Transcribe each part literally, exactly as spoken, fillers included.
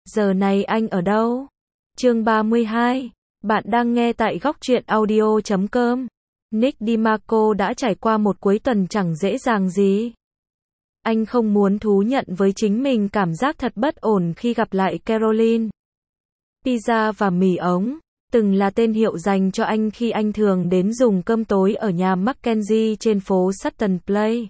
Giờ này anh ở đâu? Chương ba mươi hai. Bạn đang nghe tại góc truyện audio chấm com. Nick DiMarco đã trải qua một cuối tuần chẳng dễ dàng gì. Anh không muốn thú nhận với chính mình cảm giác thật bất ổn khi gặp lại Caroline. Pizza và mì ống từng là tên hiệu dành cho anh khi anh thường đến dùng cơm tối ở nhà Mackenzie trên phố Sutton Place.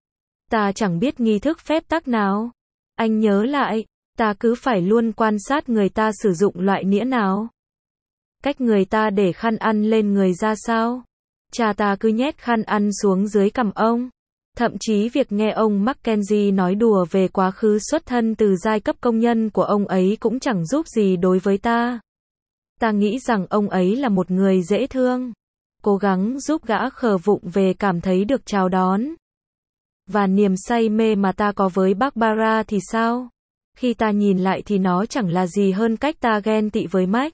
Ta chẳng biết nghi thức phép tắc nào. Anh nhớ lại, ta cứ phải luôn quan sát người ta sử dụng loại nĩa nào. Cách người ta để khăn ăn lên người ra sao. Cha ta cứ nhét khăn ăn xuống dưới cằm ông. Thậm chí việc nghe ông Mackenzie nói đùa về quá khứ xuất thân từ giai cấp công nhân của ông ấy cũng chẳng giúp gì đối với ta. Ta nghĩ rằng ông ấy là một người dễ thương. Cố gắng giúp gã khờ vụng về cảm thấy được chào đón. Và niềm say mê mà ta có với Barbara thì sao? Khi ta nhìn lại thì nó chẳng là gì hơn cách ta ghen tị với Mac.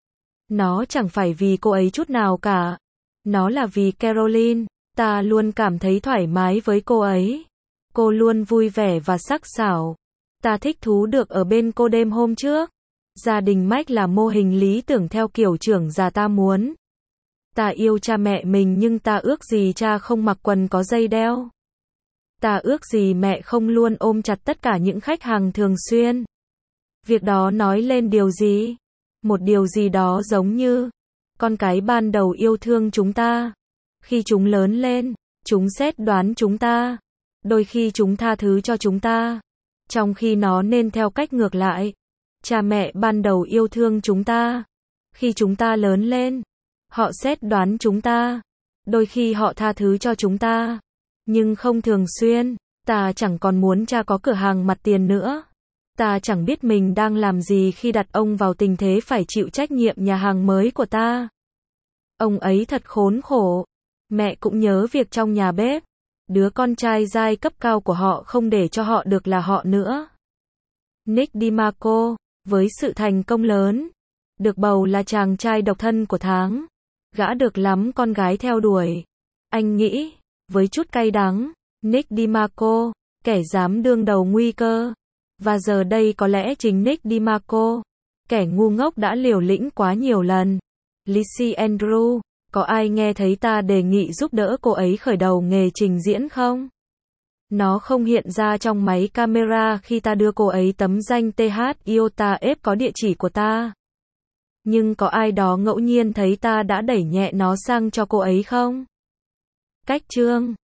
Nó chẳng phải vì cô ấy chút nào cả. Nó là vì Caroline. Ta luôn cảm thấy thoải mái với cô ấy. Cô luôn vui vẻ và sắc sảo. Ta thích thú được ở bên cô đêm hôm trước. Gia đình Mac là mô hình lý tưởng theo kiểu trưởng già ta muốn. Ta yêu cha mẹ mình nhưng ta ước gì cha không mặc quần có dây đeo. Ta ước gì mẹ không luôn ôm chặt tất cả những khách hàng thường xuyên. Việc đó nói lên điều gì? Một điều gì đó giống như con cái ban đầu yêu thương chúng ta. Khi chúng lớn lên, chúng xét đoán chúng ta. Đôi khi chúng tha thứ cho chúng ta. Trong khi nó nên theo cách ngược lại. Cha mẹ ban đầu yêu thương chúng ta. Khi chúng ta lớn lên, họ xét đoán chúng ta. Đôi khi họ tha thứ cho chúng ta. Nhưng không thường xuyên. Ta chẳng còn muốn cha có cửa hàng mặt tiền nữa. Ta chẳng biết mình đang làm gì khi đặt ông vào tình thế phải chịu trách nhiệm nhà hàng mới của ta. Ông ấy thật khốn khổ. Mẹ cũng nhớ việc trong nhà bếp. Đứa con trai giai cấp cao của họ không để cho họ được là họ nữa. Nick DiMarco, với sự thành công lớn, được bầu là chàng trai độc thân của tháng. Gã được lắm con gái theo đuổi. Anh nghĩ, với chút cay đắng, Nick DiMarco, kẻ dám đương đầu nguy cơ. Và giờ đây có lẽ chính Nick DiMarco, kẻ ngu ngốc đã liều lĩnh quá nhiều lần. Lizzie Andrew, có ai nghe thấy ta đề nghị giúp đỡ cô ấy khởi đầu nghề trình diễn không? Nó không hiện ra trong máy camera khi ta đưa cô ấy tấm danh tê hát iota ép có địa chỉ của ta. Nhưng có ai đó ngẫu nhiên thấy ta đã đẩy nhẹ nó sang cho cô ấy không? Cách chương